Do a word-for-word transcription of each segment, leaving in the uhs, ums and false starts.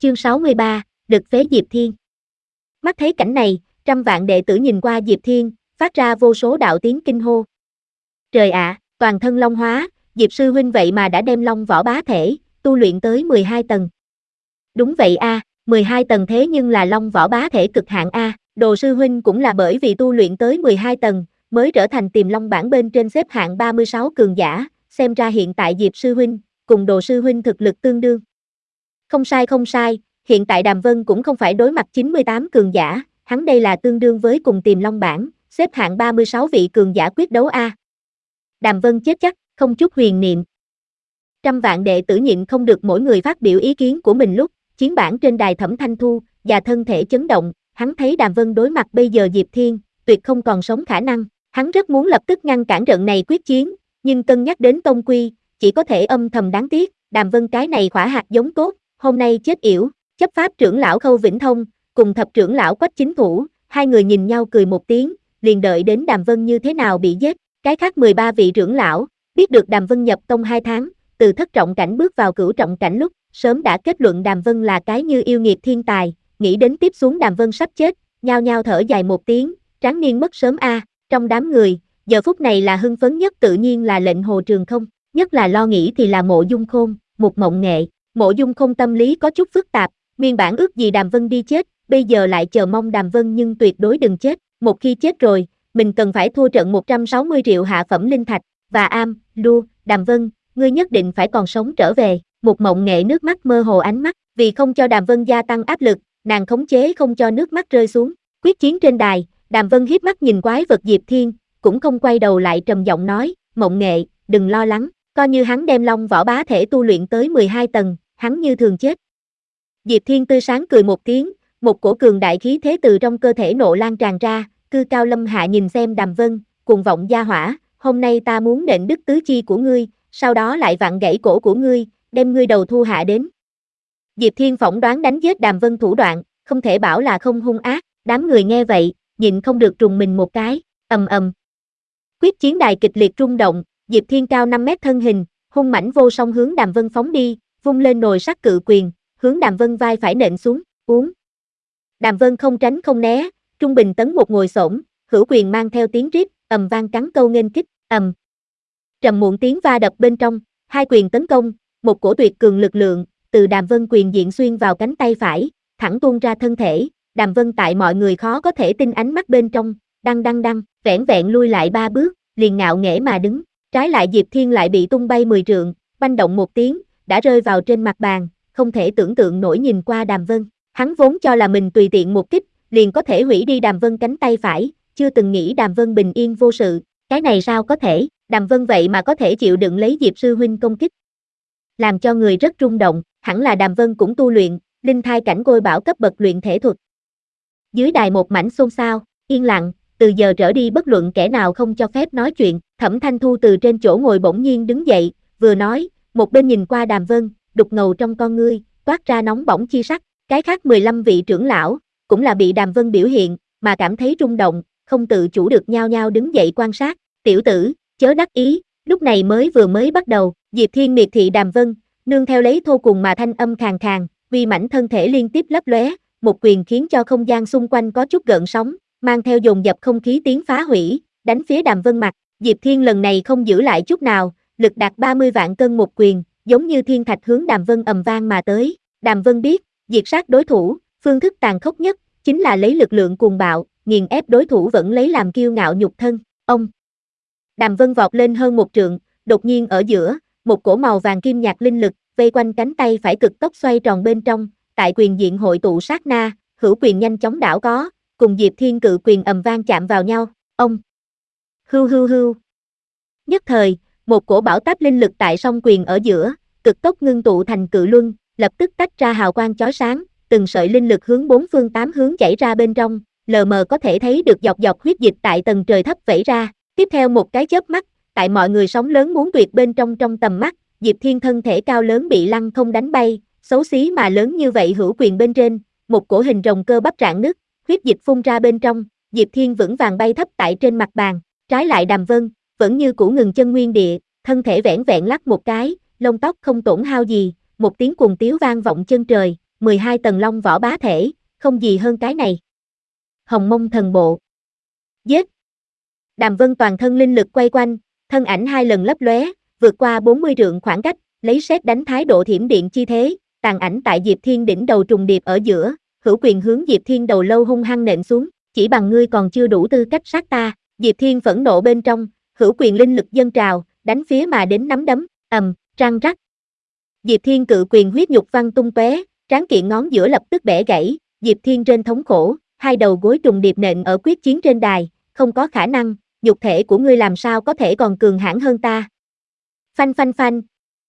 Chương sáu mươi ba, Đực phế Diệp Thiên. Mắt thấy cảnh này, trăm vạn đệ tử nhìn qua Diệp Thiên, phát ra vô số đạo tiếng kinh hô. Trời ạ, toàn thân long hóa, Diệp sư huynh vậy mà đã đem long võ bá thể, tu luyện tới mười hai tầng. Đúng vậy a, à, mười hai tầng thế nhưng là long võ bá thể cực hạn a, à. Đồ sư huynh cũng là bởi vì tu luyện tới mười hai tầng, mới trở thành Tiềm Long bảng bên trên xếp hạng ba mươi sáu cường giả, xem ra hiện tại Diệp sư huynh, cùng Đồ sư huynh thực lực tương đương. Không sai không sai, hiện tại Đàm Vân cũng không phải đối mặt chín mươi tám cường giả, hắn đây là tương đương với cùng Tiềm Long bảng, xếp hạng ba mươi sáu vị cường giả quyết đấu a. Đàm Vân chết chắc, không chút huyền niệm. Trăm vạn đệ tử nhịn không được mỗi người phát biểu ý kiến của mình lúc, chiến bản trên đài Thẩm Thanh Thu, và thân thể chấn động, hắn thấy Đàm Vân đối mặt bây giờ Diệp Thiên, tuyệt không còn sống khả năng, hắn rất muốn lập tức ngăn cản trận này quyết chiến, nhưng cân nhắc đến tông quy, chỉ có thể âm thầm đáng tiếc, Đàm Vân cái này khỏa hạt giống tốt, hôm nay chết yểu, chấp pháp trưởng lão Khâu Vĩnh Thông, cùng thập trưởng lão Quách Chính Thủ, hai người nhìn nhau cười một tiếng, liền đợi đến Đàm Vân như thế nào bị giết, cái khác mười ba vị trưởng lão, biết được Đàm Vân nhập tông hai tháng, từ thất trọng cảnh bước vào cửu trọng cảnh lúc, sớm đã kết luận Đàm Vân là cái như yêu nghiệt thiên tài, nghĩ đến tiếp xuống Đàm Vân sắp chết, nhao nhao thở dài một tiếng, tráng niên mất sớm a, trong đám người, giờ phút này là hưng phấn nhất tự nhiên là Lệnh Hồ Trường Không, nhất là lo nghĩ thì là Mộ Dung Khôn, Mục Mộng Nghệ, Mộ Dung Khôn tâm lý có chút phức tạp, nguyên bản ước gì Đàm Vân đi chết, bây giờ lại chờ mong Đàm Vân nhưng tuyệt đối đừng chết, một khi chết rồi, mình cần phải thua trận một trăm sáu mươi triệu hạ phẩm linh thạch, và am, Lu, Đàm Vân, ngươi nhất định phải còn sống trở về, Mục Mộng Nghệ nước mắt mơ hồ ánh mắt, vì không cho Đàm Vân gia tăng áp lực, nàng khống chế không cho nước mắt rơi xuống, quyết chiến trên đài, Đàm Vân hiếp mắt nhìn quái vật Diệp Thiên, cũng không quay đầu lại trầm giọng nói, Mộng Nghệ, đừng lo lắng, coi như hắn đem long võ bá thể tu luyện tới mười hai tầng, hắn như thường chết. Diệp Thiên tươi sáng cười một tiếng, một cổ cường đại khí thế từ trong cơ thể nộ lan tràn ra, cư cao lâm hạ nhìn xem Đàm Vân, cuồng vọng gia hỏa, hôm nay ta muốn nện đứt tứ chi của ngươi, sau đó lại vặn gãy cổ của ngươi, đem ngươi đầu thu hạ đến. Diệp Thiên phỏng đoán đánh giết Đàm Vân thủ đoạn, không thể bảo là không hung ác, đám người nghe vậy, nhịn không được trùng mình một cái, ầm ầm. Quyết chiến đài kịch liệt rung động, Diệp Thiên cao năm mét thân hình, hung mãnh vô song hướng Đàm Vân phóng đi, vung lên nồi sắt cự quyền, hướng Đàm Vân vai phải nện xuống, uống. Đàm Vân không tránh không né, trung bình tấn một ngồi xổm, hữu quyền mang theo tiếng rít, ầm vang cắn câu nghênh kích, ầm. Trầm muộn tiếng va đập bên trong, hai quyền tấn công, một cổ tuyệt cường lực lượng, từ Đàm Vân quyền diện xuyên vào cánh tay phải, thẳng tuôn ra thân thể, Đàm Vân tại mọi người khó có thể tin ánh mắt bên trong, đăng đăng đăng, vẻn vẹn lui lại ba bước, liền ngạo nghễ mà đứng, trái lại Diệp Thiên lại bị tung bay mười trượng, banh động một tiếng, đã rơi vào trên mặt bàn, không thể tưởng tượng nổi nhìn qua Đàm Vân, hắn vốn cho là mình tùy tiện một kích, liền có thể hủy đi Đàm Vân cánh tay phải, chưa từng nghĩ Đàm Vân bình yên vô sự, cái này sao có thể, Đàm Vân vậy mà có thể chịu đựng lấy Diệp sư huynh công kích. Làm cho người rất rung động, hẳn là Đàm Vân cũng tu luyện, linh thai cảnh Côi Bảo cấp bậc luyện thể thuật. Dưới đài một mảnh xôn xao, yên lặng, từ giờ trở đi bất luận kẻ nào không cho phép nói chuyện, Thẩm Thanh Thu từ trên chỗ ngồi bỗng nhiên đứng dậy, vừa nói, một bên nhìn qua Đàm Vân, đục ngầu trong con ngươi, toát ra nóng bỏng chi sắc, cái khác mười lăm vị trưởng lão, cũng là bị Đàm Vân biểu hiện, mà cảm thấy rung động, không tự chủ được nhao nhao đứng dậy quan sát, tiểu tử, chớ đắc ý, lúc này mới vừa mới bắt đầu, Diệp Thiên miệt thị Đàm Vân, nương theo lấy thô cùng mà thanh âm khàn khàn, uy mãnh thân thể liên tiếp lấp lóe, một quyền khiến cho không gian xung quanh có chút gợn sóng, mang theo dồn dập không khí tiếng phá hủy, đánh phía Đàm Vân mặt, Diệp Thiên lần này không giữ lại chút nào, lực đạt ba mươi vạn cân một quyền, giống như thiên thạch hướng Đàm Vân ầm vang mà tới, Đàm Vân biết, diệt sát đối thủ, phương thức tàn khốc nhất, chính là lấy lực lượng cuồng bạo, nghiền ép đối thủ vẫn lấy làm kiêu ngạo nhục thân, ông. Đàm Vân vọt lên hơn một trượng, đột nhiên ở giữa, một cổ màu vàng kim nhạt linh lực, vây quanh cánh tay phải cực tốc xoay tròn bên trong, tại quyền diện hội tụ sát na, hữu quyền nhanh chóng đảo có, cùng Diệp Thiên cự quyền ầm vang chạm vào nhau, ông. Hưu hưu hưu. Nhất thời, một cổ bão táp linh lực tại song quyền ở giữa, cực tốc ngưng tụ thành cự luân, lập tức tách ra hào quang chói sáng, từng sợi linh lực hướng bốn phương tám hướng chảy ra bên trong, lờ mờ có thể thấy được dọc dọc huyết dịch tại tầng trời thấp vẩy ra. Tiếp theo một cái chớp mắt, tại mọi người sóng lớn muốn tuyệt bên trong trong tầm mắt, Diệp Thiên thân thể cao lớn bị lăng không đánh bay, xấu xí mà lớn như vậy hữu quyền bên trên, một cổ hình rồng cơ bắp rạn nứt, huyết dịch phun ra bên trong, Diệp Thiên vững vàng bay thấp tại trên mặt bàn, trái lại Đàm Vân, vẫn như cũ ngừng chân nguyên địa, thân thể vẻn vẹn lắc một cái, lông tóc không tổn hao gì, một tiếng cuồng tiếu vang vọng chân trời, mười hai tầng long võ bá thể, không gì hơn cái này. Hồng Mông thần bộ. Giết. Đàm Vân toàn thân linh lực quay quanh, thân ảnh hai lần lấp lóe, vượt qua bốn mươi trượng khoảng cách, lấy sét đánh thái độ thiểm điện chi thế, tàn ảnh tại Diệp Thiên đỉnh đầu trùng điệp ở giữa, hữu quyền hướng Diệp Thiên đầu lâu hung hăng nện xuống, chỉ bằng ngươi còn chưa đủ tư cách sát ta. Diệp Thiên phẫn nộ bên trong, hữu quyền linh lực dâng trào, đánh phía mà đến nắm đấm, ầm, răng rắc. Diệp Thiên cự quyền huyết nhục văng tung tóe, tráng kiện ngón giữa lập tức bẻ gãy, Diệp Thiên trên thống khổ, hai đầu gối trùng điệp nện ở quyết chiến trên đài, không có khả năng, nhục thể của ngươi làm sao có thể còn cường hãn hơn ta. Phanh phanh phanh.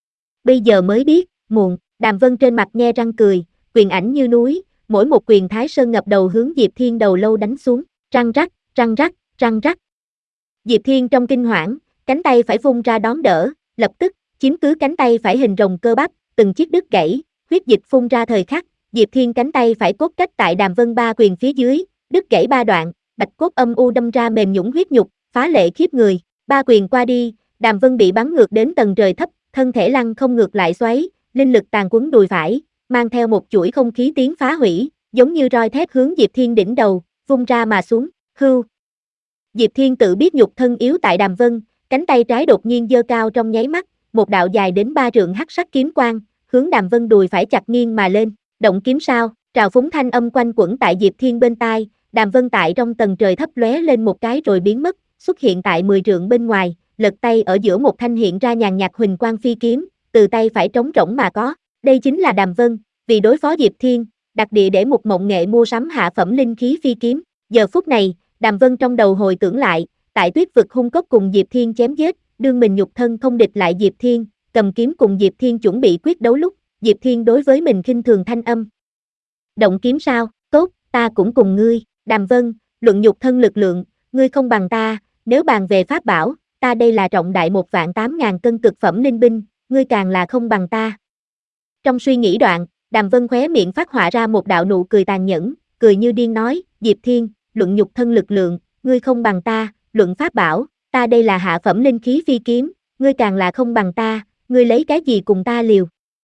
Bây giờ mới biết, muộn, Đàm Vân trên mặt nhe răng cười, quyền ảnh như núi, mỗi một quyền Thái Sơn ngập đầu hướng Diệp Thiên đầu lâu đánh xuống, răng rắc, răng rắc, răng rắc. Diệp Thiên trong kinh hoảng, cánh tay phải vung ra đón đỡ, lập tức, chiếm cứ cánh tay phải hình rồng cơ bắp, từng chiếc đứt gãy, huyết dịch phun ra thời khắc, Diệp Thiên cánh tay phải cốt cách tại Đàm Vân ba quyền phía dưới, đứt gãy ba đoạn, bạch cốt âm u đâm ra mềm nhũn huyết nhục, phá lệ khiếp người, ba quyền qua đi, Đàm Vân bị bắn ngược đến tầng trời thấp, thân thể lăn không ngược lại xoáy, linh lực tàn quấn đùi phải, mang theo một chuỗi không khí tiếng phá hủy, giống như roi thép hướng Diệp Thiên đỉnh đầu, vung ra mà xuống, hưu. Diệp Thiên tự biết nhục thân yếu tại Đàm Vân, cánh tay trái đột nhiên giơ cao trong nháy mắt, một đạo dài đến ba trượng hắc sắc kiếm quang, hướng Đàm Vân đùi phải chặt nghiêng mà lên, động kiếm sao, trào phúng thanh âm quanh quẩn tại Diệp Thiên bên tai, Đàm Vân tại trong tầng trời thấp lóe lên một cái rồi biến mất, xuất hiện tại mười trượng bên ngoài, lật tay ở giữa một thanh hiện ra nhàn nhạt huỳnh quang phi kiếm, từ tay phải trống rỗng mà có, đây chính là Đàm Vân, vì đối phó Diệp Thiên, đặc địa để một mộng nghệ mua sắm hạ phẩm linh khí phi kiếm, giờ phút này, Đàm Vân trong đầu hồi tưởng lại, tại tuyết vực hung cốc cùng Diệp Thiên chém giết, đương mình nhục thân không địch lại Diệp Thiên, cầm kiếm cùng Diệp Thiên chuẩn bị quyết đấu lúc, Diệp Thiên đối với mình khinh thường thanh âm. Động kiếm sao, tốt, ta cũng cùng ngươi, Đàm Vân, luận nhục thân lực lượng, ngươi không bằng ta, nếu bàn về pháp bảo, ta đây là trọng đại một vạn tám ngàn cân cực phẩm linh binh, ngươi càng là không bằng ta. Trong suy nghĩ đoạn, Đàm Vân khóe miệng phát họa ra một đạo nụ cười tàn nhẫn, cười như điên nói, Diệp Thiên, luận nhục thân lực lượng, ngươi không bằng ta, luận pháp bảo, ta đây là hạ phẩm linh khí phi kiếm, ngươi càng là không bằng ta, ngươi lấy cái gì cùng ta liều.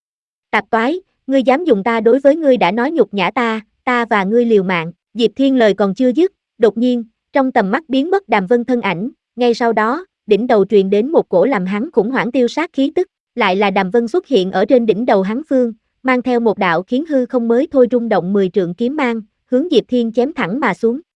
Tạp toái, ngươi dám dùng ta đối với ngươi đã nói nhục nhã ta, ta và ngươi liều mạng, Diệp Thiên lời còn chưa dứt, đột nhiên, trong tầm mắt biến mất Đàm Vân thân ảnh, ngay sau đó, đỉnh đầu truyền đến một cổ làm hắn khủng hoảng tiêu sát khí tức, lại là Đàm Vân xuất hiện ở trên đỉnh đầu hắn phương, mang theo một đạo khiến hư không mới thôi rung động mười trượng kiếm mang, hướng Diệp Thiên chém thẳng mà xuống.